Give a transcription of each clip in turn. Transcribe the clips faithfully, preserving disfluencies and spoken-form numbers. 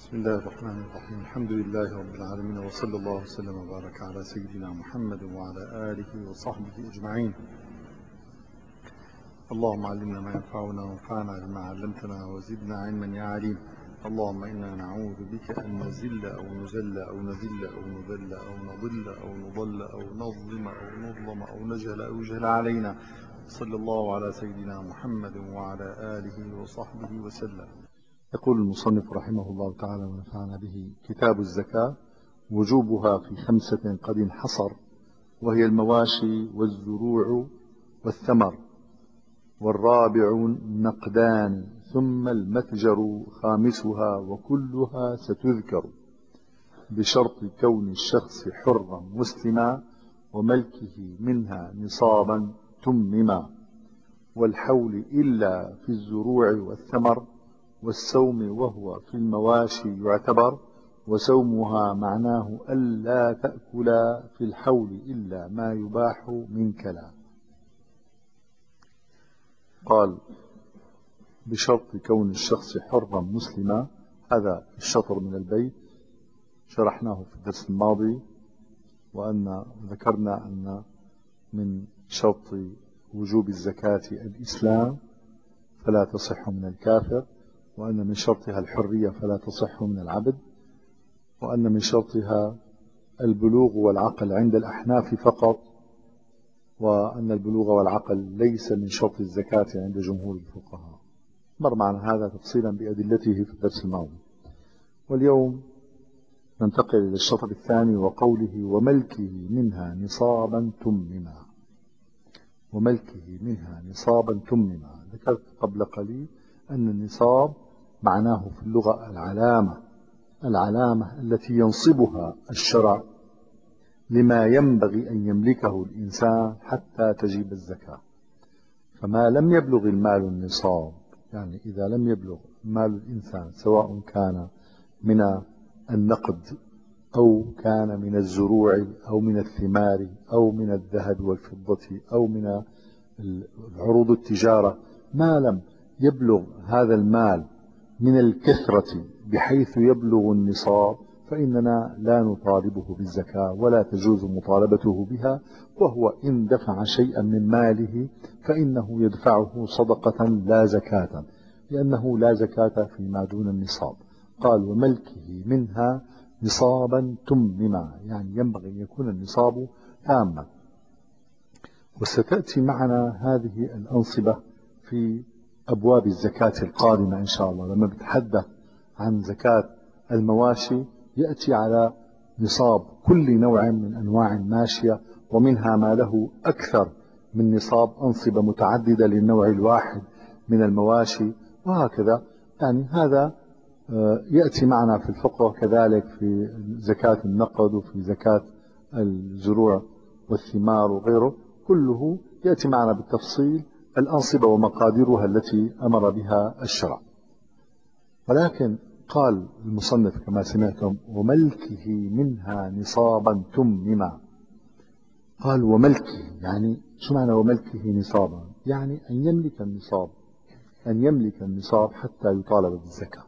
بسم الله الرحمن الرحيم. الحمد لله رب العالمين، وصلى الله وسلم وبارك على سيدنا محمد وعلى آله وصحبه أجمعين. اللهم علمنا ما ينفعنا وانفعنا بما علمتنا وزدنا علما يا عليم. اللهم إنا نعوذ بك أن نزل أو نزل أو نذل أو نذل أو نضل أو نضل أو نظلم أو نظلم أو نجهل أو يجهل علينا. صلى الله على سيدنا محمد وعلى آله وصحبه وسلم. يقول المصنف رحمه الله تعالى ونفعنا به: كتاب الزكاة، وجوبها في خمسة قد انحصر، وهي المواشي والزروع والثمر، والرابع النقدان، ثم المتجر خامسها، وكلها ستذكر بشرط كون الشخص حرا مسلما، وملكه منها نصابا تمما، والحول إلا في الزروع والثمر، والسوم وهو في المواشي يعتبر، وسومها معناه ألا تأكلا في الحول إلا ما يباح من كلا. قال: بشرط كون الشخص حرا مسلما، هذا الشطر من البيت شرحناه في الدرس الماضي، وأن ذكرنا أن من شرط وجوب الزكاة الإسلام فلا تصح من الكافر، وأن من شرطها الحرية فلا تصح من العبد، وأن من شرطها البلوغ والعقل عند الأحناف فقط، وأن البلوغ والعقل ليس من شرط الزكاة عند جمهور الفقهاء. مر معنا هذا تفصيلا بأدلته في الدرس الماضي. واليوم ننتقل إلى الشطر الثاني، وقوله: وملكه منها نصابا تمما. وملكه منها نصابا تمما، ذكرت قبل قليل أن النصاب معناه في اللغة العلامة العلامة التي ينصبها الشرع لما ينبغي أن يملكه الإنسان حتى تجب الزكاة. فما لم يبلغ المال النصاب، يعني إذا لم يبلغ مال الإنسان سواء كان من النقد أو كان من الزروع أو من الثمار أو من الذهب والفضة أو من عروض التجارة، ما لم يبلغ هذا المال من الكثرة بحيث يبلغ النصاب، فإننا لا نطالبه بالزكاة ولا تجوز مطالبته بها. وهو إن دفع شيئا من ماله فإنه يدفعه صدقة لا زكاة، لأنه لا زكاة فيما دون النصاب. قال: وملكه منها نصابا تمما، يعني ينبغي أن يكون النصاب تاما. وستأتي معنا هذه الأنصبة في أبواب الزكاة القادمة إن شاء الله. لما بتحدث عن زكاة المواشي يأتي على نصاب كل نوع من أنواع الماشية، ومنها ما له أكثر من نصاب، أنصبة متعددة للنوع الواحد من المواشي، وهكذا. يعني هذا يأتي معنا في الفقه، كذلك في زكاة النقد وفي زكاة الزروع والثمار وغيره، كله يأتي معنا بالتفصيل الأنصبة ومقاديرها التي أمر بها الشرع. ولكن قال المصنف كما سمعتم: وملكه منها نصابا تمما. قال: وملكه، يعني شو معنى وملكه نصابا؟ يعني أن يملك النصاب أن يملك النصاب حتى يطالب بالزكاة.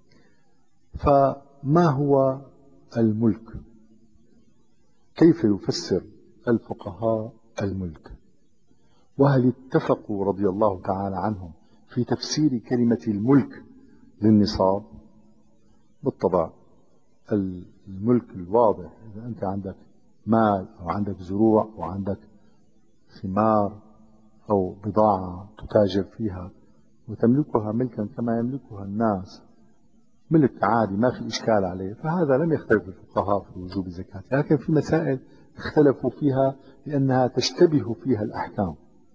فما هو الملك؟ كيف يفسر الفقهاء الملك؟ وهل اتفقوا رضي الله تعالى عنهم في تفسير كلمة الملك للنصاب؟ بالطبع الملك الواضح، إذا أنت عندك مال أو عندك زروع أو عندك ثمار أو بضاعة تتاجر فيها وتملكها ملكا كما يملكها الناس، ملك عادي ما في إشكال عليه، فهذا لم يختلف الفقهاء في وجوب الزكاة. لكن في مسائل اختلفوا فيها لأنها تشتبه فيها الأحكام،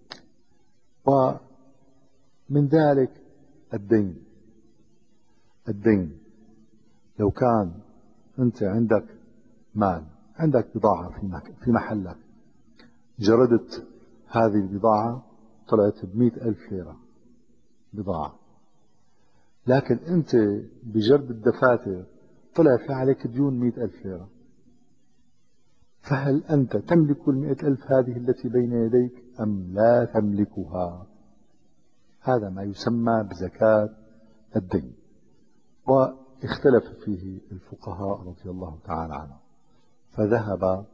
ومن ذلك الدين. الدين لو كان أنت عندك مال، عندك بضاعة في محلك، جردت هذه البضاعة طلعت بمئة ألف ليرة بضاعة، لكن أنت بجرد الدفاتر طلع في عليك ديون مئة ألف ليرة، فهل أنت تملك المئة ألف هذه التي بين يديك أم لا تملكها؟ هذا ما يسمى بزكاة الدين. اختلف فيه الفقهاء رضي الله تعالى عنهم، فذهب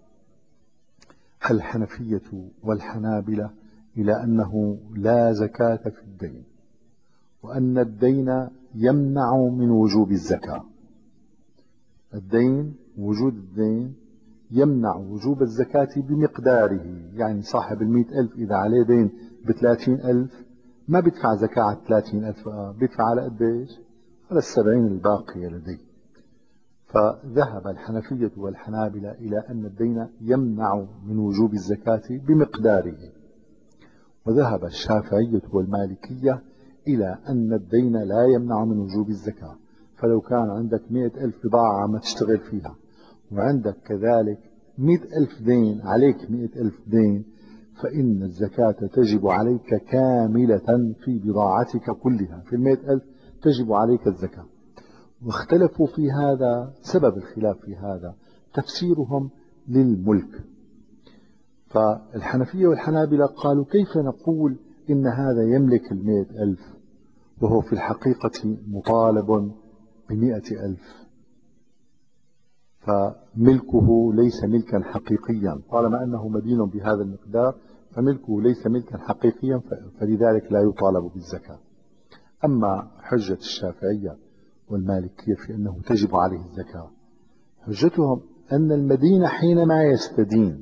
الحنفية والحنابلة إلى أنه لا زكاة في الدين، وأن الدين يمنع من وجوب الزكاة. الدين، وجود الدين يمنع وجوب الزكاة بمقداره. يعني صاحب المئة ألف إذا عليه دين بثلاثين ألف ما بيدفع زكاة على ثلاثين ألف، بيدفع على قديش؟ على السبعين الباقية لديه. فذهب الحنفية والحنابلة إلى أن الدين يمنع من وجوب الزكاة بمقداره، وذهب الشافعية والمالكية إلى أن الدين لا يمنع من وجوب الزكاة. فلو كان عندك مئة ألف بضاعة ما تشتغل فيها، وعندك كذلك مئة ألف دين، عليك مئة ألف دين، فإن الزكاة تجب عليك كاملة في بضاعتك كلها، في المئة ألف تجب عليك الزكاة. واختلفوا في هذا، سبب الخلاف في هذا تفسيرهم للملك. فالحنفية والحنابلة قالوا كيف نقول إن هذا يملك المئة ألف وهو في الحقيقة مطالب بمئة ألف، فملكه ليس ملكا حقيقيا. طالما أنه مدين بهذا المقدار فملكه ليس ملكا حقيقيا، فلذلك لا يطالب بالزكاة. أما حجة الشافعية والمالكية في أنه تجب عليه الزكاة، حجتهم أن المدين حينما يستدين،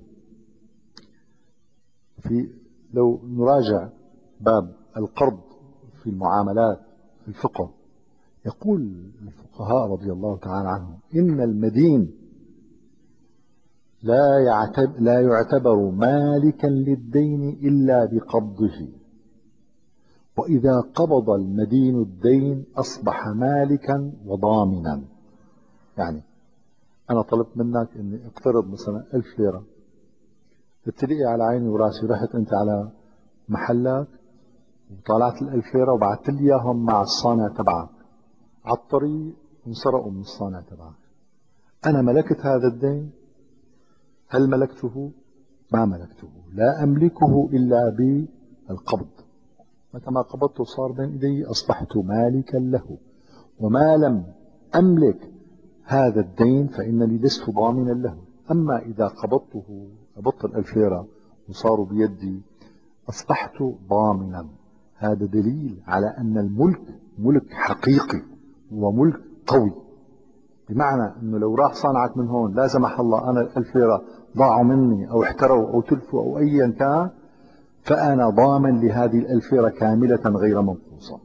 في لو نراجع باب القرض في المعاملات في الفقه، يقول الفقهاء رضي الله تعالى عنهم إن المدين لا يعتبر, لا يعتبر مالكا للدين إلا بقبضه، وإذا قبض المدين الدين أصبح مالكا وضامنا. يعني أنا طلبت منك أني اقترض مثلا ألف ليرة، اتلقي على عيني وراسي، رحت أنت على محلك وطلعت الألف ليرة وبعثت لي إياهم مع الصانع تبعك، على الطريق انسرقوا من الصانع تبعك، أنا ملكت هذا الدين؟ هل ملكته؟ ما ملكته، لا أملكه إلا بالقبض. متى ما قبضته صار بين إيدي أصبحت مالكا له. وما لم أملك هذا الدين فإنني لست ضامنا له. أما إذا قبضته، قبضت الألف ليرة وصاروا بيدي، أصبحت ضامنا. هذا دليل على أن الملك ملك حقيقي وملك قوي، بمعنى أنه لو راح صانعك من هون لا سمح الله أنا الألف ليرة ضاعوا مني أو احتروا أو تلفوا أو أيا كان، فأنا ضامن لهذه الألف ليرة كاملة غير منقوصة.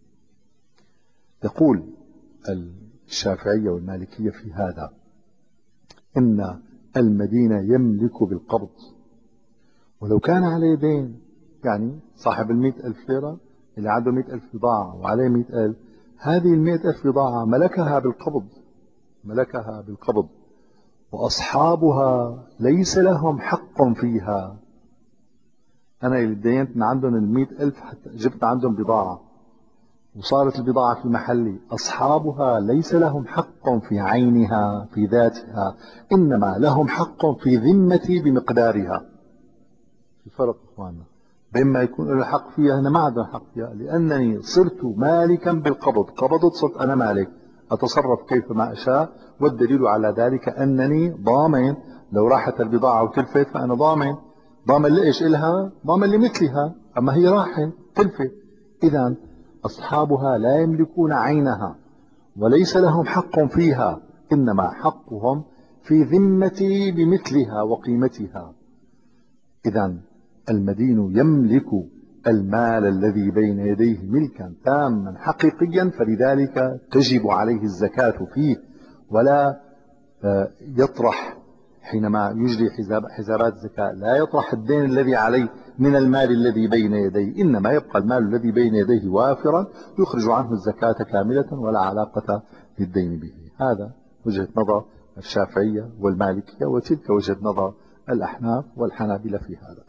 يقول الشافعية والمالكية في هذا إن المدين يملك بالقبض، ولو كان عليه دين، يعني صاحب المئة ألف ليرة اللي عنده مئة ألف بضاعة وعليه مئة ألف، هذه المئة ألف بضاعة ملكها بالقبض، ملكها بالقبض، وأصحابها ليس لهم حق فيها. أنا اللي دينت من عندهم المئة ألف حتى جبت عندهم بضاعة وصارت البضاعة في محلي، أصحابها ليس لهم حق في عينها في ذاتها، إنما لهم حق في ذمتي بمقدارها. في فرق إخواننا بين ما يكون له الحق فيها، أنا ما عندي حق فيها، لأنني صرت مالكا بالقبض، قبضت صرت أنا مالك، أتصرف كيف ما أشاء، والدليل على ذلك أنني ضامن. لو راحت البضاعة وتلفت فأنا ضامن. ضامن لإيش؟ إلها ضامن لمثلها، أما هي راحت تلفت. إذا أصحابها لا يملكون عينها وليس لهم حق فيها، إنما حقهم في ذمتي بمثلها وقيمتها. إذا المدين يملك المال الذي بين يديه ملكا تاما حقيقيا، فلذلك تجب عليه الزكاة فيه، ولا يطرح حينما يجري حساب حسابات الزكاة لا يطرح الدين الذي عليه من المال الذي بين يديه، إنما يبقى المال الذي بين يديه وافرا يخرج عنه الزكاة كاملة ولا علاقة للدين به. هذا وجهة نظر الشافعية والمالكية، وتلك وجهة نظر الأحناف والحنابلة في هذا.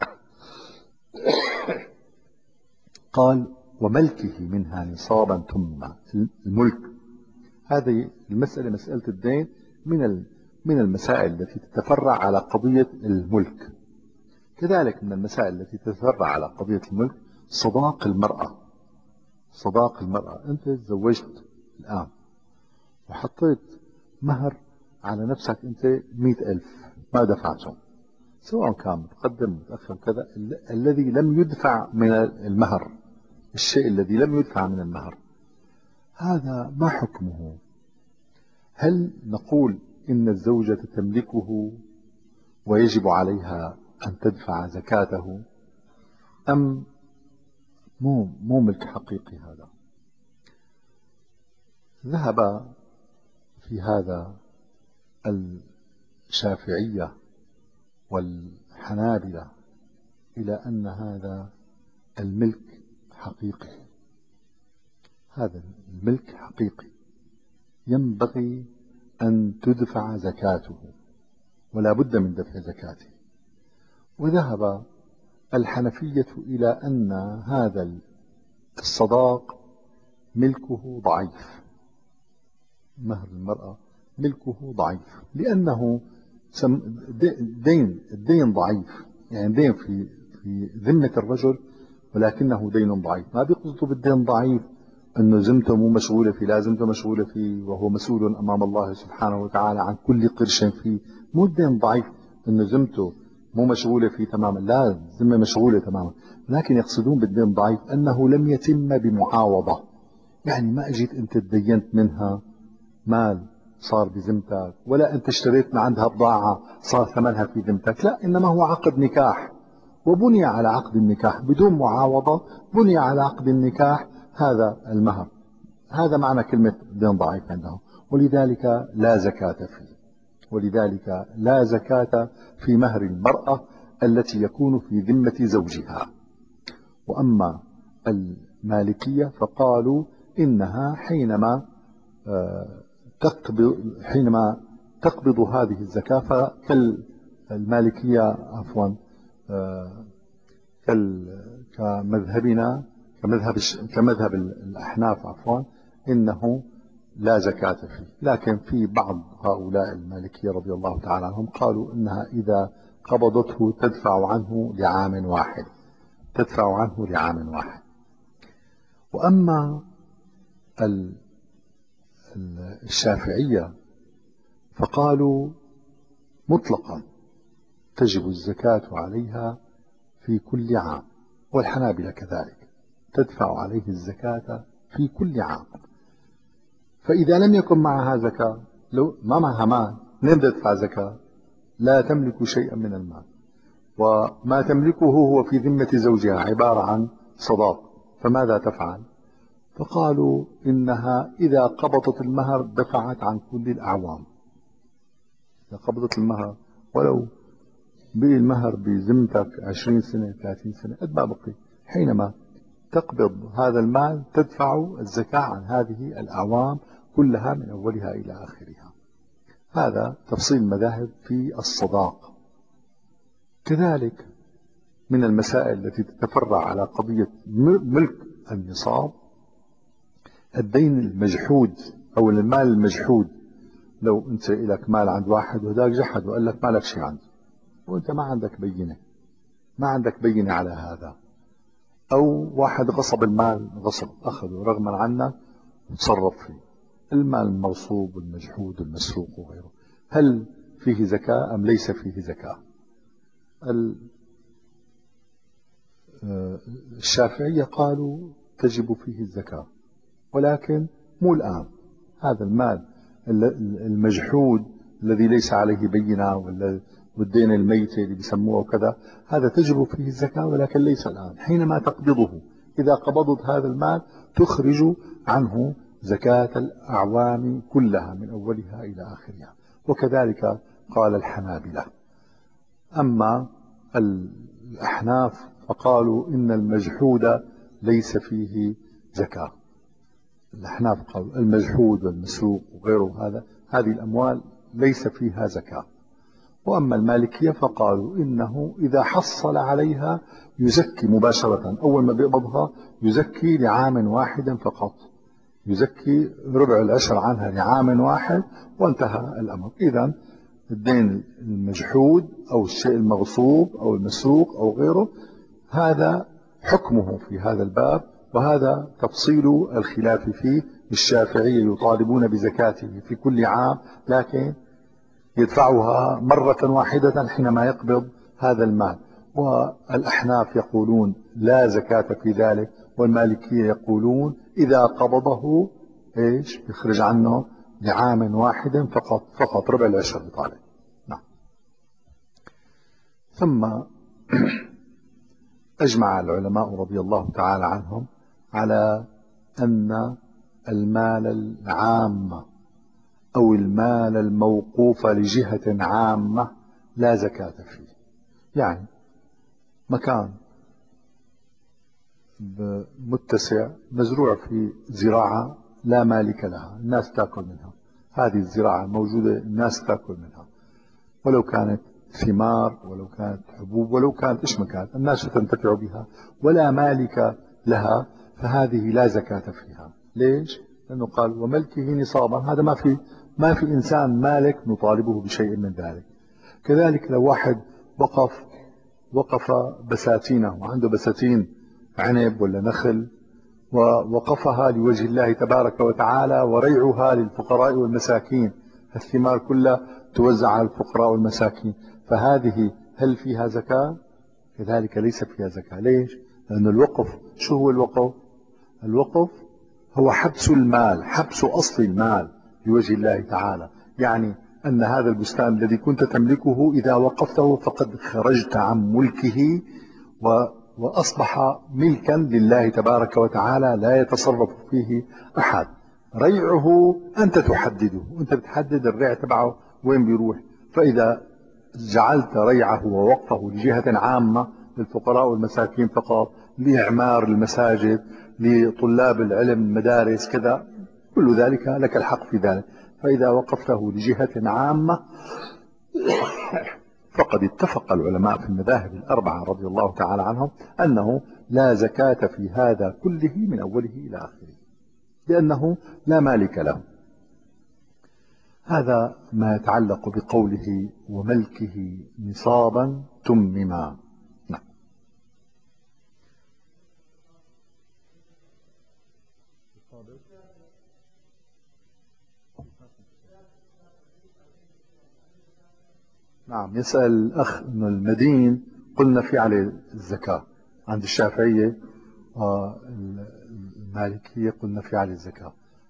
قال وملكه منها نصابا ثم الملك. هذه المسألة، مسألة الدين، من من المسائل التي تتفرع على قضية الملك. كذلك من المسائل التي تتفرع على قضية الملك صداق المرأة. صداق المرأة، أنت تزوجت الآن وحطيت مهر على نفسك أنت مئة ألف ما دفعته، سواء كان متقدم متأخر كذا، ال الذي لم يدفع من المهر، الشيء الذي لم يدفع من المهر، هذا ما حكمه؟ هل نقول إن الزوجة تملكه ويجب عليها أن تدفع زكاته، أم مو مو ملك حقيقي هذا؟ ذهب في هذا الشافعية والحنابلة إلى أن هذا الملك حقيقي، هذا الملك حقيقي ينبغي أن تدفع زكاته ولا بد من دفع زكاته. وذهب الحنفية إلى أن هذا الصداق ملكه ضعيف، مهر المرأة ملكه ضعيف، لأنه دين الدين ضعيف، يعني دين في في ذمة الرجل ولكنه دين ضعيف. ما بيقصدوا بالدين ضعيف أنه ذمته مو مشغولة فيه، لا ذمته مشغولة فيه وهو مسؤول أمام الله سبحانه وتعالى عن كل قرش فيه. مو الدين ضعيف أنه ذمته مو مشغولة فيه تماما، لا الذمة مشغولة تماما، لكن يقصدون بالدين ضعيف أنه لم يتم بمعاوضة، يعني ما اجيت انت تدينت منها مال صار بذمتك، ولا انت اشتريت من عندها بضاعة صار ثمنها في ذمتك، لا، انما هو عقد نكاح وبني على عقد النكاح بدون معاوضة، بني على عقد النكاح هذا المهر. هذا معنى كلمة دين ضعيف عندهم، ولذلك لا زكاة فيه، ولذلك لا زكاة في مهر المرأة التي يكون في ذمة زوجها. وأما المالكية فقالوا إنها حينما تقبض حينما تقبض هذه الزكاة، فكالمالكية عفوا كمذهبنا كمذهب كمذهب الأحناف عفوا إنه لا زكاة فيه. لكن في بعض هؤلاء المالكية رضي الله تعالى عنهم قالوا إنها إذا قبضته تدفع عنه لعام واحد، تدفع عنه لعام واحد. وأما الشافعية فقالوا مطلقا تجب الزكاة عليها في كل عام، والحنابلة كذلك تدفع عليه الزكاة في كل عام. فإذا لم يكن معها زكاة، لو ما معها مال لم تدفع زكاة، لا تملك شيئا من المال، وما تملكه هو في ذمة زوجها عبارة عن صداق، فماذا تفعل؟ فقالوا إنها إذا قبضت المهر دفعت عن كل الأعوام. إذا قبضت المهر ولو بقي المهر بذمتك عشرين سنة ثلاثين سنة قد ما بقي، حينما تقبض هذا المال تدفع الزكاة عن هذه الأعوام كلها من أولها إلى آخرها. هذا تفصيل المذاهب في الصداق. كذلك من المسائل التي تتفرع على قضية ملك النصاب الدين المجحود أو المال المجحود. لو أنت لك مال عند واحد وهداك جحد وقال لك ما لك شيء عنده، وأنت ما عندك بينة، ما عندك بينة على هذا، أو واحد غصب المال، غصب أخذه رغما عنك وتصرف فيه، المال المغصوب والمجحود والمسروق وغيره، هل فيه زكاة أم ليس فيه زكاة؟ الشافعية قالوا تجب فيه الزكاة، ولكن مو الآن. هذا المال المجحود الذي ليس عليه بينة والدين الميتة اللي بيسموه وكذا، هذا تجب فيه الزكاة ولكن ليس الآن. حينما تقبضه، إذا قبضت هذا المال تخرج عنه زكاة الأعوام كلها من أولها إلى آخرها. وكذلك قال الحنابلة. أما الأحناف فقالوا إن المجحود ليس فيه زكاة. الأحناف قالوا المجحود والمسروق وغيره هذا هذه الأموال ليس فيها زكاة. وأما المالكية فقالوا إنه إذا حصل عليها يزكي مباشرة، أول ما بيقبضها يزكي لعام واحد فقط، يزكي ربع العشر عنها لعام واحد وانتهى الأمر. إذن الدين المجحود أو الشيء المغصوب أو المسروق أو غيره هذا حكمه في هذا الباب، وهذا تفصيل الخلاف فيه الشافعية يطالبون بزكاته في كل عام، لكن يدفعها مرة واحدة حينما يقبض هذا المال. والأحناف يقولون لا زكاة في ذلك، والمالكية يقولون إذا قبضه إيش يخرج عنه لعام واحد فقط، فقط ربع العشر بطالب. نعم. ثم أجمع العلماء رضي الله تعالى عنهم على أن المال العام أو المال الموقوف لجهة عامة لا زكاة فيه. يعني مكان متسع مزروع في زراعة لا مالك لها، الناس تأكل منها، هذه الزراعة موجودة الناس تأكل منها، ولو كانت ثمار ولو كانت حبوب ولو كانت إيش ما كانت، الناس تنتفع بها ولا مالك لها، فهذه لا زكاة فيها. ليش؟ لأنه قال وملكه نصابا، هذا ما في ما في إنسان مالك نطالبه بشيء من ذلك. كذلك لو واحد وقف وقف بساتينه وعنده بساتين عنب ولا نخل ووقفها لوجه الله تبارك وتعالى وريعها للفقراء والمساكين، الثمار كلها توزع على الفقراء والمساكين، فهذه هل فيها زكاة؟ كذلك ليس فيها زكاة. ليش؟ لأن الوقف شو هو الوقف؟ الوقف هو حبس المال، حبس أصل المال لوجه الله تعالى. يعني أن هذا البستان الذي كنت تملكه إذا وقفته فقد خرجت عن ملكه وأصبح ملكا لله تبارك وتعالى لا يتصرف فيه أحد. ريعه أنت تحدده، أنت بتحدد الريع تبعه وين بيروح. فإذا جعلت ريعه ووقفه لجهة عامة للفقراء والمساكين فقط، لإعمار المساجد، لطلاب العلم المدارس كذا، كل ذلك لك الحق في ذلك. فإذا وقفته لجهة عامة فقد اتفق العلماء في المذاهب الأربعة رضي الله تعالى عنهم أنه لا زكاة في هذا كله من أوله إلى آخره، لأنه لا مالك له. هذا ما يتعلق بقوله وملكه نصابا تمما. نعم. نعم. يسأل الأخ أن المدين قلنا في عليه الزكاة عند الشافعية والمالكية، قلنا في عليه الزكاة.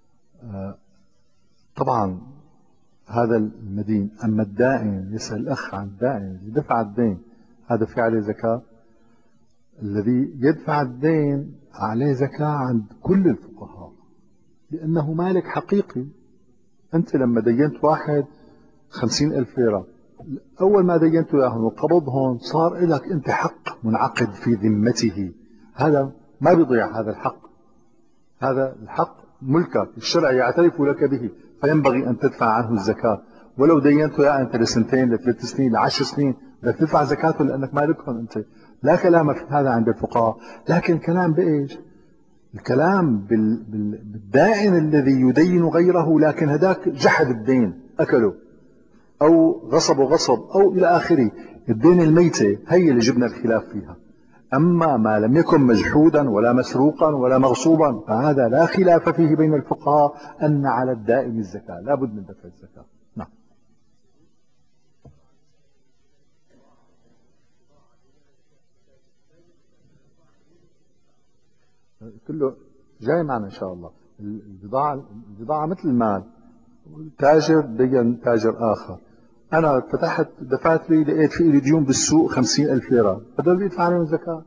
طبعا هذا المدين. أما الدائن، يسأل الأخ عن الدائن الذي دفع الدين، هذا في عليه زكاة؟ الذي يدفع الدين عليه زكاة عند كل الفقهاء، لأنه مالك حقيقي. أنت لما دينت واحد خمسين ألف ليرة، أول ما دينته إياهم وقبضهم صار لك أنت حق منعقد في ذمته، هذا ما بيضيع هذا الحق، هذا الحق ملكك، الشرع يعترف لك به، فينبغي أن تدفع عنه الزكاة. ولو دينته يا أنت لسنتين لثلاث سنين لعشر سنين بدك تدفع زكاته لأنك مالكهم أنت. لا كلام في هذا عند الفقهاء. لكن الكلام بإيش؟ الكلام بالدائن الذي يدين غيره، لكن هذاك جحد الدين أكله أو غصب غصب أو إلى آخره. الدين الميتة هي اللي جبنا الخلاف فيها. أما ما لم يكن مجحودا ولا مسروقا ولا مغصوبا فهذا لا خلاف فيه بين الفقهاء أن على الدائم الزكاة، لا بد من دفع الزكاة. نعم. كله جاي معنا إن شاء الله. البضاعة البضاعة مثل المال، تاجر دين تاجر آخر، أنا فتحت دفاتري لقيت في لي ديون بالسوق خمسين ألف ليرة، هذول بيدفع عليهم الزكاة؟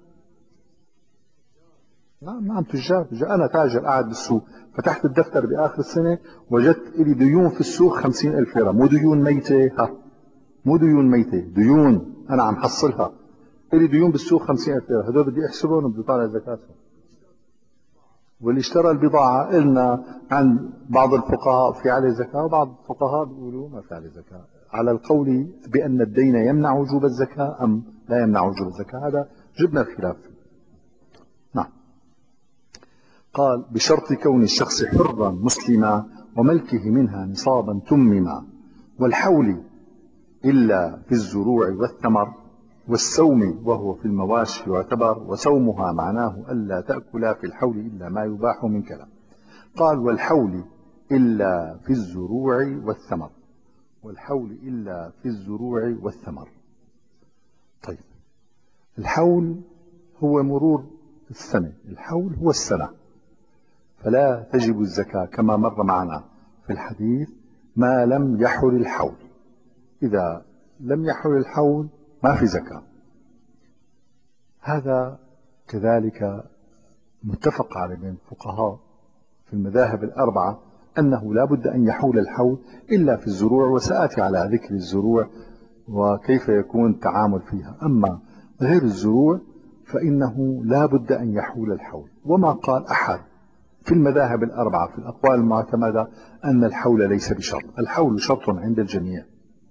نعم نعم. تجار تجار. أنا تاجر قاعد بالسوق، فتحت الدفتر بآخر السنة وجدت لي ديون في السوق خمسين ألف ليرة، مو ديون ميتة، ها مو ديون ميتة، ديون أنا عم حصلها، لي ديون بالسوق خمسين ألف ليرة، هذول بدي أحسبهم وبدي طالع زكاتهم. واللي اشترى البضاعة قلنا عن بعض الفقهاء في عليه زكاة، وبعض الفقهاء بيقولوا ما في عليه زكاة، على القول بأن الدين يمنع وجوب الزكاة أم لا يمنع وجوب الزكاة، هذا جبنا الخلاف فيه. نعم. قال بشرط كون الشخص حرا مسلما وملكه منها نصابا تمما، والحول إلا في الزروع والثمر، والسوم وهو في المواشي يعتبر، وسومها معناه ألا تأكل في الحول إلا ما يباح من كلام. قال والحول إلا في الزروع والثمر، والحول إلا في الزروع والثمر. طيب الحول هو مرور السنة، الحول هو السنة، فلا تجب الزكاة كما مر معنا في الحديث ما لم يحل الحول. إذا لم يحل الحول ما في زكاة. هذا كذلك متفق عليه بين الفقهاء في المذاهب الأربعة أنه لا بد أن يحول الحول إلا في الزروع، وسآتي على ذكر الزروع وكيف يكون التعامل فيها. أما غير الزروع فإنه لا بد أن يحول الحول. وما قال أحد في المذاهب الأربعة في الأقوال المعتمدة أن الحول ليس بشرط، الحول شرط عند الجميع.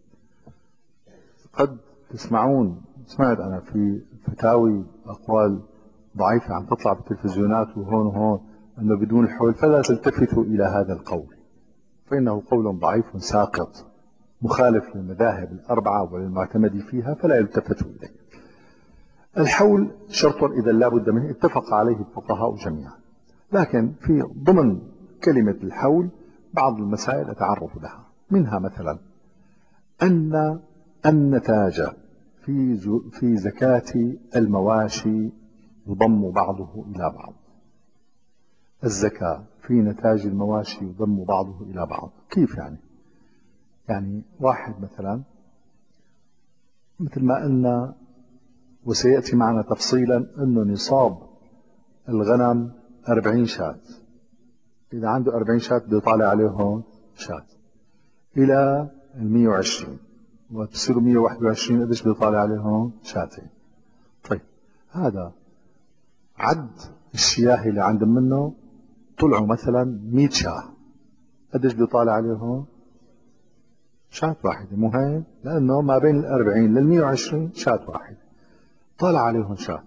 قد تسمعون، سمعت أنا في فتاوي أقوال ضعيفة عم تطلع بالتلفزيونات وهون وهون أنه بدون الحول، فلا تلتفتوا إلى هذا القول، فإنه قول ضعيف ساقط مخالف للمذاهب الأربعة وللمعتمد فيها، فلا يلتفتوا إليه. الحول شرط إذا لا بد منه، اتفق عليه الفقهاء جميعا. لكن في ضمن كلمة الحول بعض المسائل أتعرض لها، منها مثلا أن النتاج في في زكاة المواشي يضم بعضه إلى بعض. الزكاة في نتاج المواشي يضم بعضه إلى بعض. كيف يعني؟ يعني واحد مثلا مثل ما قلنا وسيأتي معنا تفصيلا أنه نصاب الغنم أربعين شاة، إذا عنده أربعين شاة بده يطالع عليهم شاة إلى المية وعشرين، وتصيروا مية وواحد وعشرين قديش بده يطالع عليهم شاتين. طيب هذا عد الشياه اللي عند منه طلعوا مثلا مية شاه، قديش بده يطالع عليهم؟ شاة واحدة. مو هيك؟ لأنه ما بين الأربعين للمية وعشرين شاة واحدة، طالع عليهم شاة.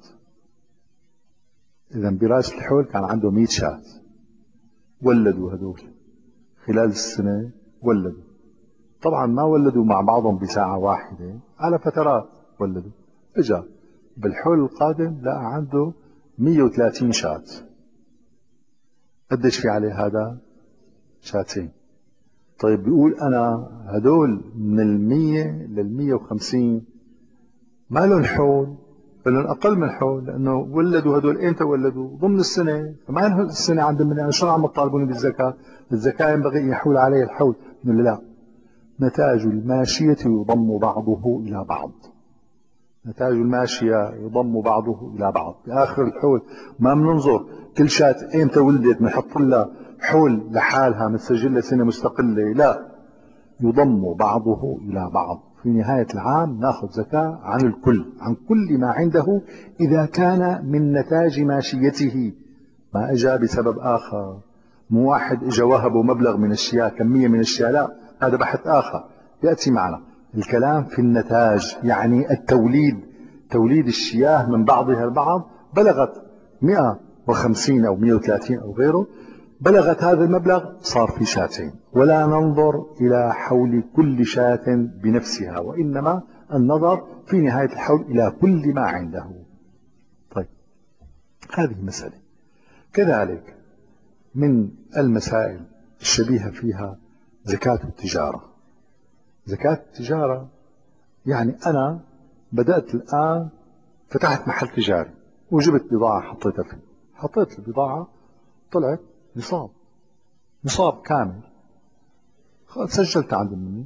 إذا برأس الحول كان عنده مية شاة، ولدوا هدول خلال السنة، ولدوا طبعا ما ولدوا مع بعضهم بساعة واحدة، على فترات ولدوا. اجا بالحول القادم لقى عنده مية وثلاثين شاة، قديش في عليه هذا؟ شاتين. طيب بيقول أنا هدول من المية للمية وخمسين ما لهم حول، فلهم أقل من حول، لأنه ولدوا هدول إمتى ولدوا؟ ضمن السنة، فما لهم السنة عندهم من يعني شو عم تطالبوني بالزكاة؟ الزكاة ينبغي أن يحول عليه الحول. قلنا لا، نتاج الماشية يضم بعضه إلى بعض، نتاج الماشية يضم بعضه إلى بعض بآخر الحول. ما بننظر كل شاة إمتى ولدت بنحط لها حول لحالها متسجلة سنة مستقلة، لا، يضم بعضه إلى بعض. في نهاية العام ناخذ زكاة عن الكل، عن كل ما عنده إذا كان من نتاج ماشيته، ما أجا بسبب آخر. مو واحد إجا وهبه مبلغ من الشياه، كمية من الشياه، لا، هذا بحث آخر يأتي معنا. الكلام في النتاج، يعني التوليد، توليد الشياه من بعضها البعض بلغت مئة وخمسين أو مئة وثلاثين أو غيره، بلغت هذا المبلغ صار في شاتين. ولا ننظر إلى حول كل شاة بنفسها، وإنما النظر في نهاية الحول إلى كل ما عنده. طيب هذه مسألة. كذلك من المسائل الشبيهة فيها زكاة التجارة. زكاة التجارة يعني أنا بدأت الآن فتحت محل تجاري وجبت بضاعة حطيتها فيه، حطيت البضاعة طلعت نصاب، نصاب كامل، سجلت عند مني.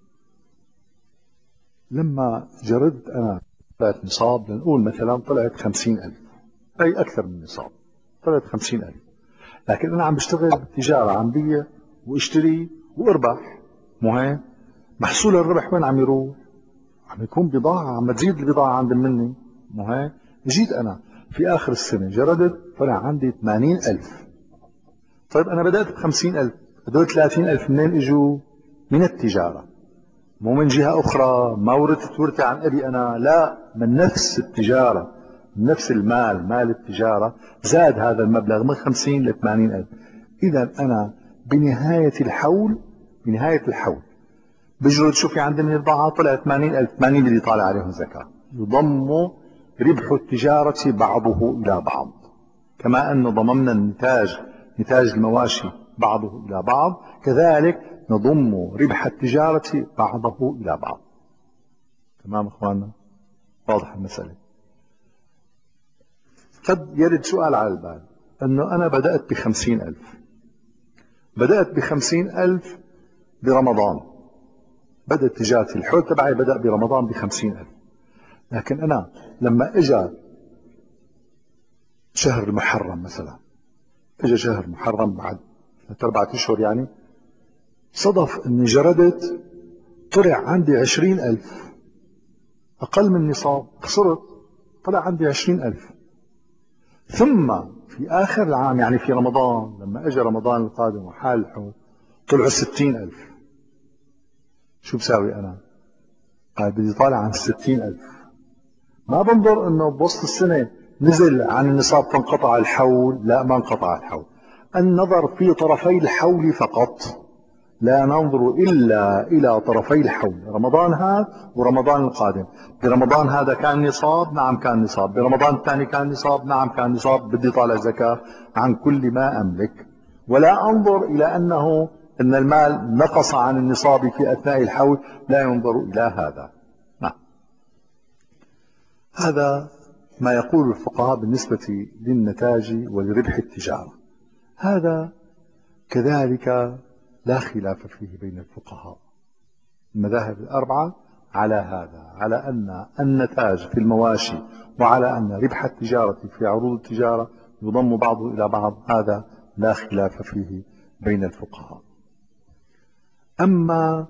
لما جردت أنا طلعت نصاب، لنقول مثلا طلعت خمسين ألف، أي أكثر من نصاب، طلعت خمسين ألف. لكن أنا عم بشتغل بالتجارة، عم بيع واشتري واربح، مو هيك؟ محصول الربح وين عم يروح؟ عم يكون بضاعة، عم تزيد البضاعة عند مني، مو هيك؟ جيت أنا في آخر السنة جردت طلع عندي ثمانين ألف. طيب أنا بدأت بخمسين ألف، هدول ثلاثين ألف منين إجوا؟ من التجارة، مو من جهة أخرى، ما ورثت ورثة عن أبي أنا، لا، من نفس التجارة، من نفس المال، مال التجارة، زاد هذا المبلغ من خمسين ل ثمانين ألف. إذا أنا بنهاية الحول، بنهاية الحول بجرد شو في عندي من البضاعة؟ طلع ثمانين ألف، ثمانين بدي طالع عليهم زكاة. يضم ربح التجارة بعضه إلى بعض، كما أن ضممنا النتاج، نتاج المواشي بعضه إلى بعض، كذلك نضم ربح التجارة بعضه إلى بعض. تمام أخواننا؟ واضح المسألة. قد يرد سؤال على البال أنه أنا بدأت بخمسين ألف، بدأت بخمسين ألف برمضان، بدأت تجارتي الحول تبعي بدأ برمضان بخمسين ألف، لكن أنا لما إجا شهر المحرم مثلا، إجا شهر محرم بعد ثلاث أربعة أشهر يعني، صدف أني جردت طلع عندي عشرين ألف أقل من نصاب، خسرت، طلع عندي عشرين ألف. ثم في آخر العام يعني في رمضان لما أجا رمضان القادم وحال الحول طلعوا ستين ألف. شو بساوي أنا؟ قال بدي طالع عن ستين ألف. ما بنظر أنه بوسط السنة نزل عن النصاب فانقطع الحول، لا ما انقطع الحول، النظر في طرفي الحول فقط، لا ننظر إلا إلى طرفي الحول، رمضان هذا ورمضان القادم. برمضان هذا كان نصاب، نعم كان نصاب، برمضان الثاني كان نصاب، نعم كان نصاب، بدي طالع زكاة عن كل ما أملك، ولا أنظر إلى أنه أن المال نقص عن النصاب في أثناء الحول، لا ينظر إلى هذا. نعم. هذا ما يقول الفقهاء بالنسبة للنتاج ولربح التجارة. هذا كذلك لا خلاف فيه بين الفقهاء، المذاهب الأربعة على هذا، على أن النتاج في المواشي وعلى أن ربح التجارة في عروض التجارة يضم بعضه إلى بعض، هذا لا خلاف فيه بين الفقهاء. أما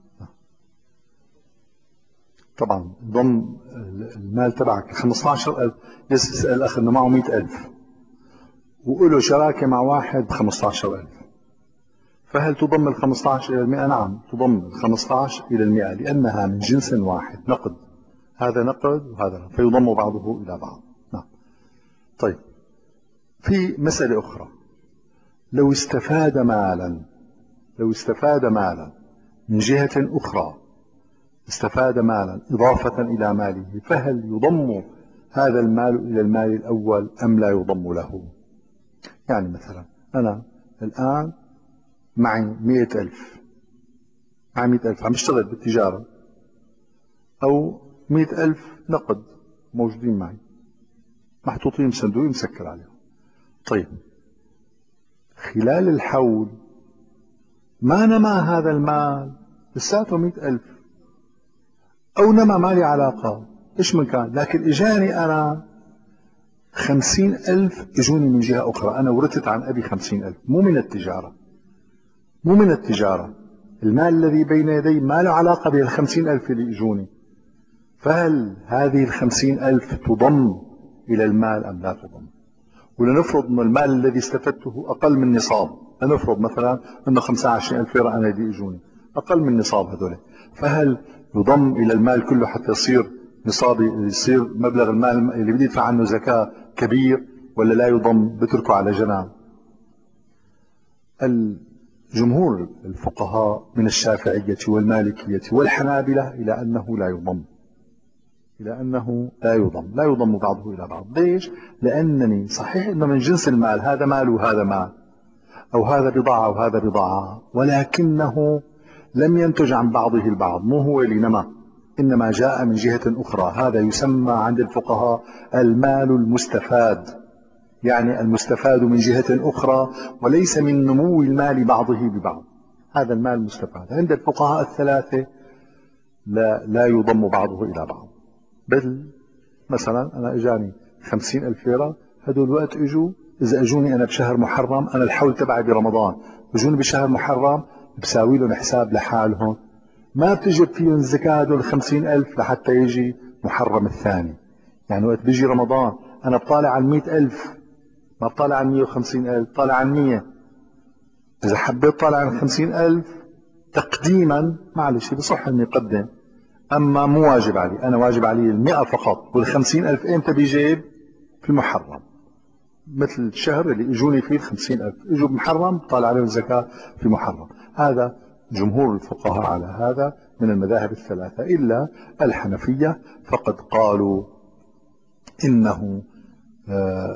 طبعا ضم المال تبعك خمسة عشر ألف، يسأل الأخ أنه معه مئة ألف وقله شراكة مع واحد ب خمسة عشر ألف، فهل تضم ال خمسة عشر إلى المئة؟ نعم تضم ال خمسة عشر إلى المئة، لأنها من جنس واحد، نقد، هذا نقد وهذا نقد، فيضم بعضه إلى بعض. نعم. طيب، في مسألة أخرى، لو استفاد مالا، لو استفاد مالا من جهة أخرى، استفاد مالا إضافة إلى ماله، فهل يضم هذا المال إلى المال الأول أم لا يضم له؟ يعني مثلا أنا الآن معي مئة ألف، معي مئة ألف عم بشتغل بالتجارة، أو مئة ألف نقد موجودين معي محطوطين بصندوق مسكر عليهم. طيب، خلال الحول ما نما هذا المال، لساته مئة ألف، أو نما ما لي علاقة إيش من كان، لكن إجاني أنا خمسين ألف، إجوني من جهة أخرى، أنا ورثت عن أبي خمسين ألف، مو من التجارة، مو من التجارة، المال الذي بين يدي ما له علاقة بالخمسين ألف اللي إجوني، فهل هذه الخمسين ألف تضم إلى المال أم لا تضم؟ ولنفرض أن المال الذي استفدته أقل من نصاب، لنفرض مثلا أنه خمسة وعشرين ألف ليرة أنا اللي إجوني أقل من نصاب هذول، فهل يضم إلى المال كله حتى يصير نصابي، يصير مبلغ المال اللي بدي أدفع عنه زكاة كبير، ولا لا يضم بتركه على جنب؟ الجمهور الفقهاء من الشافعية والمالكية والحنابلة إلى أنه لا يضم، إلى أنه لا يضم، لا يضم بعضه إلى بعض. ليش؟ لأنني صحيح أنه من جنس المال، هذا مال وهذا مال، أو هذا بضاعة وهذا بضاعة، ولكنه لم ينتج عن بعضه البعض، مو هو اللي نما، إنما جاء من جهة أخرى. هذا يسمى عند الفقهاء المال المستفاد، يعني المستفاد من جهة أخرى وليس من نمو المال بعضه ببعض، هذا المال المستفاد. عند الفقهاء الثلاثة لا, لا يضم بعضه إلى بعض، بل مثلا أنا إجاني خمسين ألف ليرة، هدول الوقت إجوا، إذا إجوني أنا بشهر محرم، أنا الحول تبعي برمضان، إجوني بشهر محرم، بساوي لهم حساب لحالهم، ما بتجب فيهم الزكاة هدول خمسين ألف لحتى يجي محرم الثاني. يعني وقت بيجي رمضان أنا بطالع عن مئة ألف، ما بطالع عن مئة وخمسين ألف، طالع عن مئة. إذا حبيت طالع عن خمسين ألف تقديما، معلش بصح إني أقدم، أما مو واجب علي، أنا واجب علي المئة فقط، والخمسين ألف إمتى بيجيب؟ في المحرم، مثل الشهر اللي إجوني فيه الخمسين ألف، إجوا بمحرم طالع عليهم الزكاة في محرم. هذا جمهور الفقهاء على هذا من المذاهب الثلاثة، إلا الحنفية فقد قالوا إنه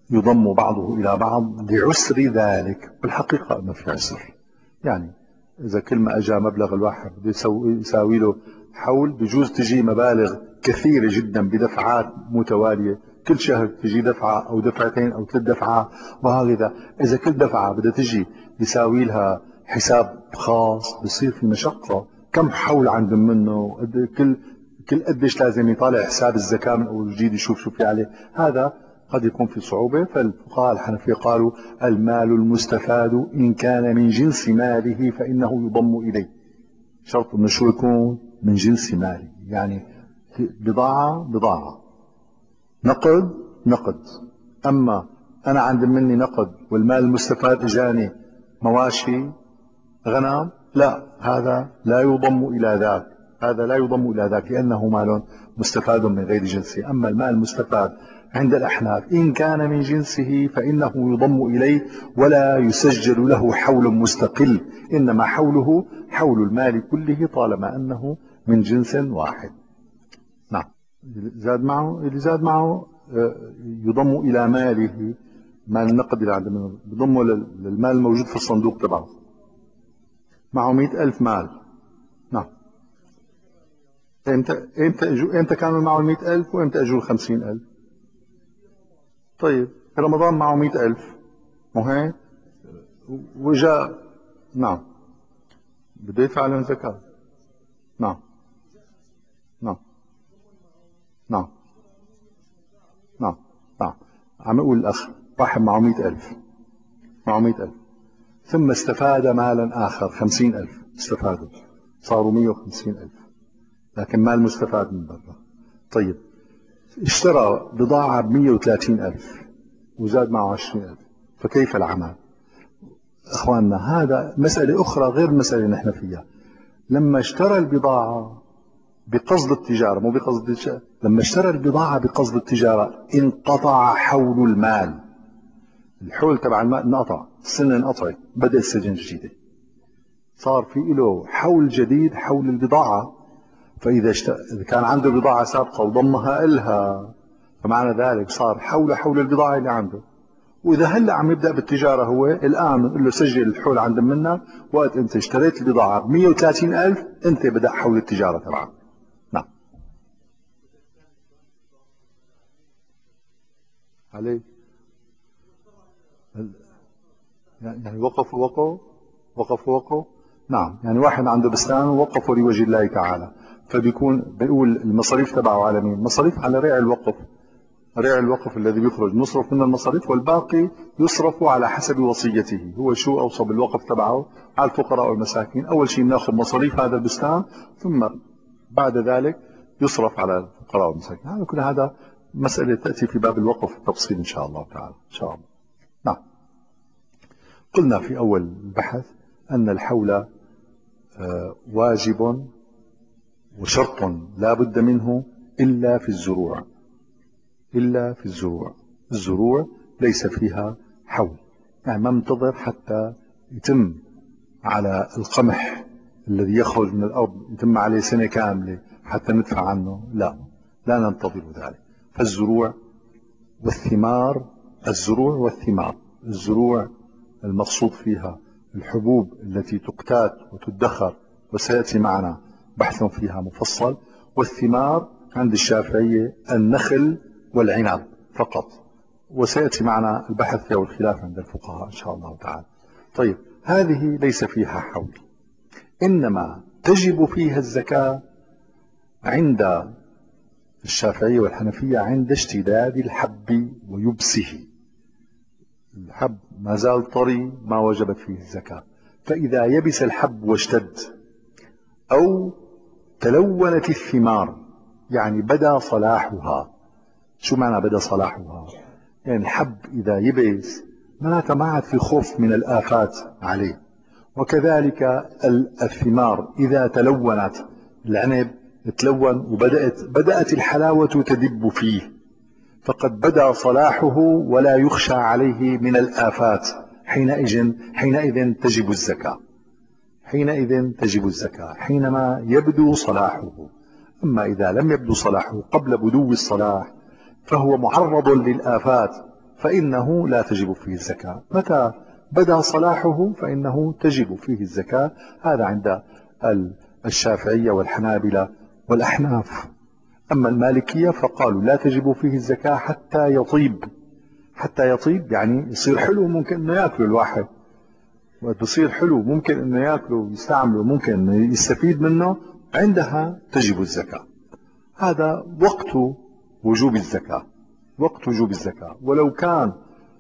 يضم بعضه إلى بعض لعسر ذلك. بالحقيقة ما في عسر، يعني إذا كل ما أجا مبلغ الواحد بده يساوي له حول، بجوز تجي مبالغ كثيرة جدا بدفعات متوالية، كل شهر تجي دفعة أو دفعتين أو ثلاث دفعات وهكذا. إذا كل دفعة بدها تجي يساوي لها حساب خاص بصير في مشقة. كم حول عندهم منه، كل كل قديش لازم يطالع حساب الزكاة من أول وجديد يشوف شو في عليه، هذا قد يكون في صعوبة. فالفقهاء الحنفية قالوا المال المستفاد إن كان من جنس ماله فإنه يضم إليه. شرط انه شو يكون من جنس ماله، يعني بضاعة بضاعة، نقد نقد. أما أنا عندي مني نقد والمال المستفاد إجاني مواشي غنم، لا، هذا لا يضم إلى ذاك، هذا لا يضم إلى ذاك لأنه مال مستفاد من غير جنسه. أما المال المستفاد عند الأحناف إن كان من جنسه فإنه يضم إليه ولا يسجل له حول مستقل، إنما حوله حول المال كله طالما أنه من جنس واحد. نعم. زاد معه اللي زاد معه يضم إلى ماله، مال النقد اللي عنده منه يضمه للمال الموجود في الصندوق تبعه. معه مئة ألف مال. نعم. امتى امتى اجوا امتى كانوا معه المئة ألف وامتى اجوا الخمسين ألف؟ طيب في رمضان معه مئة ألف وهيك وجاء. نعم. بده يدفع لهم زكاة. نعم نعم نعم نعم نعم. عم يقول الأخ واحد معه مئة ألف، معه مئة ألف ثم استفاد مالا آخر خمسين ألف، استفادوا صاروا مئة وخمسين ألف، لكن مال مستفاد من برا. طيب اشترى بضاعة ب مئة وثلاثين ألف وزاد معه عشرين ألف، فكيف العمل؟ أخواننا هذا مسألة أخرى غير المسألة اللي نحن فيها. لما اشترى البضاعة بقصد التجارة، مو بقصد التجارة، لما اشترى البضاعة بقصد التجارة انقطع حول المال، الحول تبع المال انقطع، السنة انقطعت، بدأ السجن الجديدة، صار في له حول جديد حول البضاعة. فإذا اشت... إذا كان عنده بضاعة سابقة وضمها إلها فمعنى ذلك صار حول حول البضاعة اللي عنده. وإذا هلا عم يبدأ بالتجارة هو الآن بنقول له سجل الحول عند منك وقت أنت اشتريت البضاعة ب مئة وثلاثين ألف أنت بدأ حول التجارة تبعك. نعم. عليه يعني وقف وقف وقف وقف. نعم، يعني واحد عنده بستان ووقفه لوجه الله تعالى، فبيكون بيقول المصاريف تبعه على مين؟ مصاريف على ريع الوقف، ريع الوقف الذي بيخرج نصرف من المصاريف والباقي يصرف على حسب وصيته، هو شو أوصى بالوقف تبعه على الفقراء والمساكين. أول شيء بناخذ مصاريف هذا البستان ثم بعد ذلك يصرف على الفقراء والمساكين. هذا كل هذا مسألة تأتي في باب الوقف بالتفصيل إن شاء الله تعالى إن شاء الله. نعم. قلنا في أول البحث أن الحول واجب وشرط لا بد منه إلا في الزروع، إلا في الزروع. الزروع ليس فيها حول، يعني ما منتظر حتى يتم على القمح الذي يخرج من الأرض يتم عليه سنة كاملة حتى ندفع عنه، لا، لا ننتظر ذلك. فالزروع والثمار، الزروع والثمار، الزروع المقصود فيها الحبوب التي تقتات وتدخر وسيأتي معنا بحث فيها مفصل، والثمار عند الشافعية النخل والعنب فقط، وسيأتي معنا البحث فيها والخلاف عند الفقهاء إن شاء الله تعالى. طيب هذه ليس فيها حول، إنما تجب فيها الزكاة عند الشافعية والحنفية عند اشتداد الحب ويبسه. الحب ما زال طري ما وجبت فيه الزكاة، فإذا يبس الحب واشتد أو تلونت الثمار يعني بدا صلاحها. شو معنى بدا صلاحها؟ يعني الحب إذا يبس معناتها ما عاد في خوف من الآفات عليه. وكذلك الثمار إذا تلونت، العنب تلون وبدأت بدأت الحلاوة تدب فيه فقد بدا صلاحه ولا يخشى عليه من الآفات، حينئذ حينئذ تجب الزكاة، حينئذ تجب الزكاة حينما يبدو صلاحه. أما إذا لم يبدو صلاحه قبل بدو الصلاح فهو معرض للآفات، فإنه لا تجب فيه الزكاة، متى بدا صلاحه فإنه تجب فيه الزكاة. هذا عند الشافعية والحنابلة والأحناف. أما المالكية فقالوا لا تجب فيه الزكاة حتى يطيب. حتى يطيب يعني يصير حلو، ممكن أنه يأكله الواحد، وتصير حلو ممكن أنه يأكله ويستعمله، ممكن أنه يستفيد منه، عندها تجب الزكاة. هذا وقت وجوب الزكاة، وقت وجوب الزكاة. ولو كان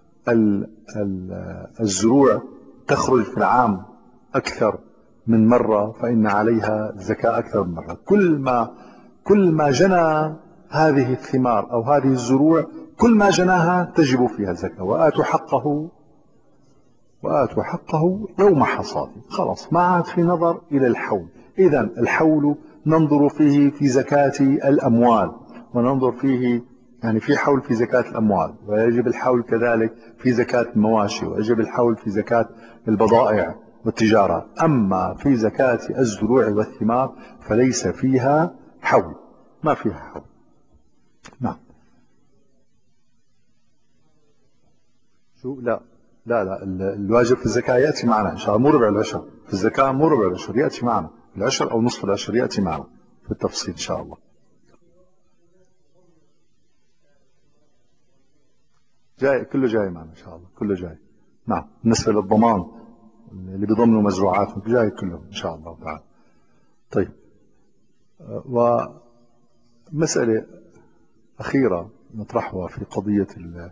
الزروع تخرج في العام أكثر من مرة فإن عليها الزكاة أكثر من مرة. كل ما كل ما جنى هذه الثمار أو هذه الزروع، كل ما جناها تجب فيها الزكاة. وآتوا حقه وآتوا حقه يوم حصاده. خلاص ما عاد في نظر إلى الحول. إذا الحول ننظر فيه في زكاة الأموال، وننظر فيه يعني في حول في زكاة الأموال، ويجب الحول كذلك في زكاة المواشي، ويجب الحول في زكاة البضائع والتجارة. أما في زكاة الزروع والثمار فليس فيها حول، ما فيها حول. نعم. شو لا لا لا الواجب في الزكاة يأتي معنا إن شاء الله، مو ربع العشر في الزكاة، مو ربع العشر، يأتي معنا العشر أو نصف العشر، يأتي معنا في التفصيل إن شاء الله. جاي كله جاي معنا إن شاء الله، كله جاي. نعم. بالنسبة للضمان اللي بيضمنوا مزروعاتهم جاي كله إن شاء الله تعالى. طيب، ومسألة أخيرة نطرحها في قضية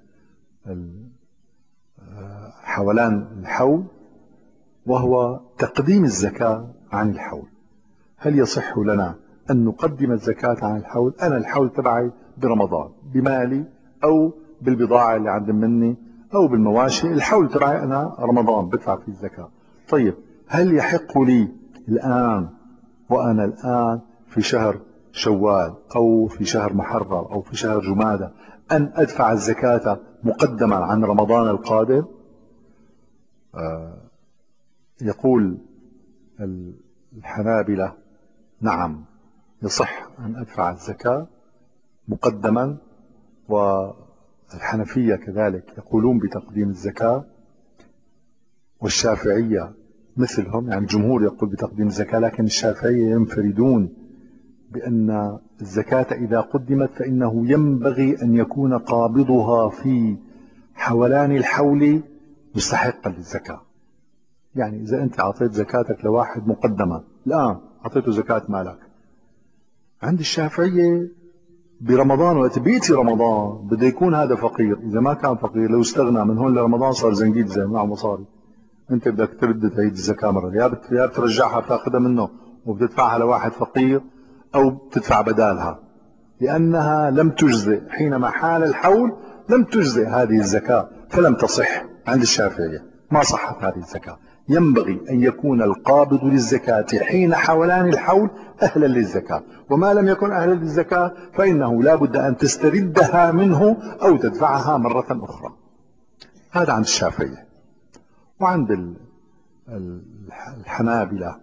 حولان الحول، وهو تقديم الزكاة عن الحول. هل يصح لنا أن نقدم الزكاة عن الحول؟ أنا الحول تبعي برمضان بمالي أو بالبضاعة اللي عند مني أو بالمواشي، الحول تبعي أنا رمضان بدفع فيه الزكاة. طيب، هل يحق لي الآن وأنا الآن في شهر شوال أو في شهر محرم أو في شهر جمادة أن أدفع الزكاة مقدما عن رمضان القادم؟ آه يقول الحنابلة نعم، يصح أن أدفع الزكاة مقدما، والحنفية كذلك يقولون بتقديم الزكاة، والشافعية مثلهم، يعني الجمهور يقول بتقديم الزكاة، لكن الشافعية ينفردون بأن الزكاة إذا قدمت فإنه ينبغي أن يكون قابضها في حولان الحول مستحقا للزكاة. يعني إذا أنت أعطيت زكاتك لواحد مقدما الآن، أعطيته زكاة مالك، عند الشافعية برمضان وقت بيأتي رمضان بده يكون هذا فقير. إذا ما كان فقير لو استغنى من هون لرمضان صار زنقيد زي معه مصاري، أنت بدك ترد تعيد الزكاة مرة، يا يا بترجعها بتاخذها منه وبتدفعها لواحد فقير، أو بتدفع بدالها، لأنها لم تجزئ حينما حال الحول، لم تجزئ هذه الزكاة فلم تصح عند الشافعية، ما صحت هذه الزكاة. ينبغي أن يكون القابض للزكاة حين حولان الحول أهلا للزكاة، وما لم يكن أهلا للزكاة فإنه لا بد أن تستردها منه أو تدفعها مرة أخرى. هذا عند الشافعية. وعند الحنابلة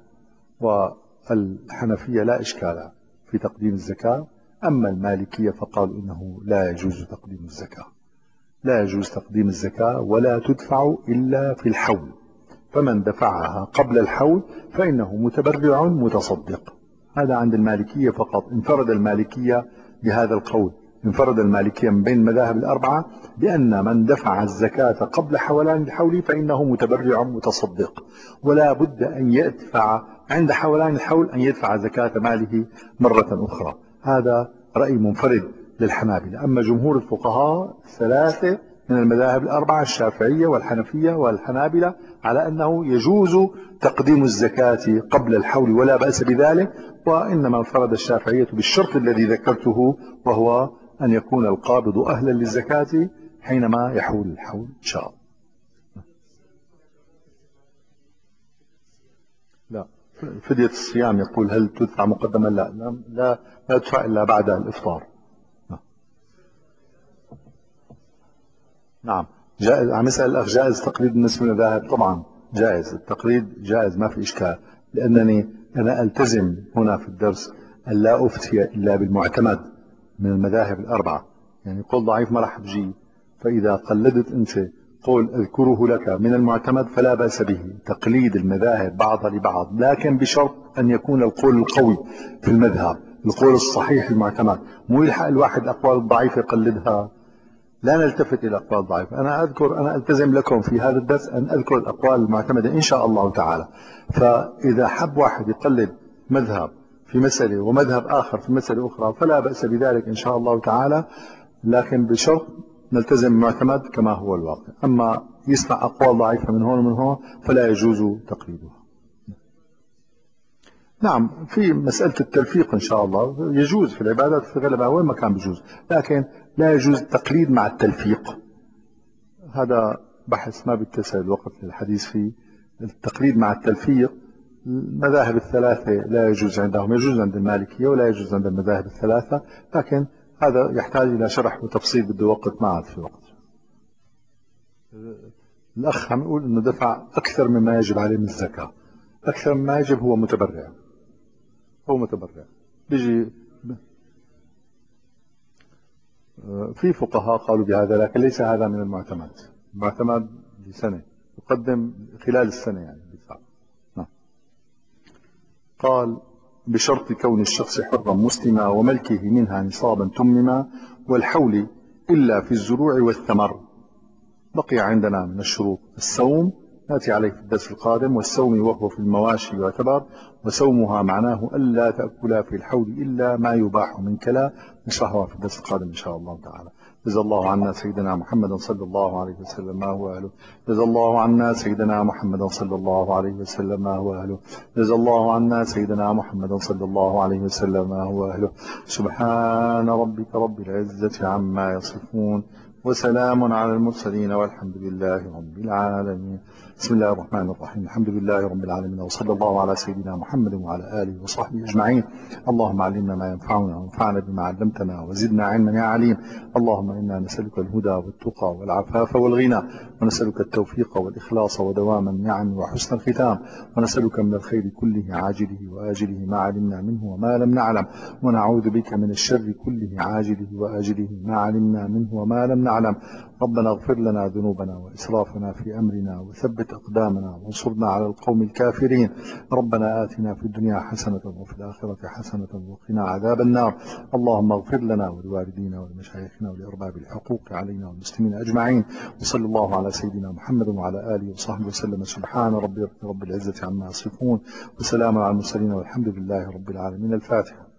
والحنفية لا إشكال في تقديم الزكاة. أما المالكية فقالوا إنه لا يجوز تقديم الزكاة، لا يجوز تقديم الزكاة ولا تدفع إلا في الحول، فمن دفعها قبل الحول فإنه متبرع متصدق. هذا عند المالكية فقط. انفرد المالكية بهذا القول، انفرد المالكية من بين المذاهب الأربعة بأن من دفع الزكاة قبل حولان الحول فإنه متبرع متصدق، ولا بد أن يدفع عند حولان الحول أن يدفع زكاة ماله مرة أخرى. هذا رأي منفرد للحنابلة. أما جمهور الفقهاء الثلاثة من المذاهب الأربعة الشافعية والحنفية والحنابلة على أنه يجوز تقديم الزكاة قبل الحول ولا بأس بذلك، وإنما انفرد الشافعية بالشرط الذي ذكرته، وهو أن يكون القابض أهلا للزكاة حينما يحول الحول إن شاء الله. لا، فدية الصيام يقول هل تدفع مقدما؟ لا لا لا, لا تدفع إلا بعد الإفطار. نعم. جائز. عم يسأل الأخ جائز تقليد بالنسبة للمذاهب؟ طبعا جائز التقليد، جائز ما في إشكال، لأنني أنا ألتزم هنا في الدرس أن لا أفتي إلا بالمعتمد من المذاهب الأربعة. يعني قول ضعيف ما راح بجي، فإذا قلدت أنت قول أذكره لك من المعتمد فلا بأس به، تقليد المذاهب بعضها لبعض، لكن بشرط أن يكون القول القوي في المذهب، القول الصحيح المعتمد. مو يلحق الواحد الأقوال الضعيفة يقلدها. لا نلتفت إلى الأقوال الضعيفة. أنا أذكر أنا ألتزم لكم في هذا الدرس أن أذكر الأقوال المعتمدة إن شاء الله تعالى. فإذا حب واحد يقلد مذهب في مسألة ومذهب آخر في مسألة أخرى فلا بأس بذلك إن شاء الله تعالى، لكن بشرط نلتزم المعتمد كما هو الواقع. أما يسمع أقوال ضعيفة من هون ومن هون فلا يجوز تقليدها. نعم، في مسألة التلفيق إن شاء الله يجوز في العبادات في غالبها وين ما كان بيجوز، لكن لا يجوز التقليد مع التلفيق. هذا بحث ما بيتسع الوقت للحديث فيه. التقليد مع التلفيق المذاهب الثلاثة لا يجوز عندهم، يجوز عند المالكية ولا يجوز عند المذاهب الثلاثة، لكن هذا يحتاج إلى شرح وتفصيل بده وقت ما عاد في وقت. الأخ عم يقول إنه دفع أكثر مما يجب عليه من الزكاة. أكثر مما يجب هو متبرع، هو متبرع بيجي. في فقهاء قالوا بهذا، لكن ليس هذا من المعتمد. المعتمد لسنة يقدم خلال السنة يعني بيدفع. نعم. قال بشرط كون الشخص حرا مسلما وملكه منها نصابا تمما والحول إلا في الزروع والثمر. بقي عندنا من الشروط الصوم، نأتي عليه في الدرس القادم. والصوم وهو في المواشي يعتبر، وصومها معناه ألا تأكل في الحول إلا ما يباح من كلا، نشرحها في الدرس القادم إن شاء الله تعالى. جزا الله عنا سيدنا محمد صلى الله عليه وسلم ما هو أهله. جزا الله عنا سيدنا محمد صلى الله عليه وسلم ما هو أهله. جزا الله عنا سيدنا محمد صلى الله عليه وسلم ما هو أهله. سبحان ربك رب العزة عما يصفون وسلام على المرسلين والحمد لله رب العالمين. بسم الله الرحمن الرحيم. الحمد لله رب العالمين، وصلى الله على سيدنا محمد وعلى آله وصحبه أجمعين. اللهم علمنا ما ينفعنا وانفعنا بما علمتنا وزدنا علما يا عليم. اللهم إنا نسألك الهدى والتقى والعفاف والغنى، ونسألك التوفيق والإخلاص ودوام النعم وحسن الختام، ونسألك من الخير كله عاجله وآجله ما علمنا منه وما لم نعلم، ونعوذ بك من الشر كله عاجله وآجله ما علمنا منه وما لم نعلم. ربنا اغفر لنا ذنوبنا وإسرافنا في أمرنا وثبت أقدامنا وانصرنا على القوم الكافرين. ربنا آتنا في الدنيا حسنة وفي الآخرة حسنة وقنا عذاب النار. اللهم اغفر لنا ولوالدينا ولمشايخنا ولأرباب الحقوق علينا والمسلمين أجمعين. وصلى الله على سيدنا محمد وعلى آله وصحبه وسلم. سبحان ربي رب العزة عما يصفون وسلام على المرسلين والحمد لله رب العالمين. الفاتحة.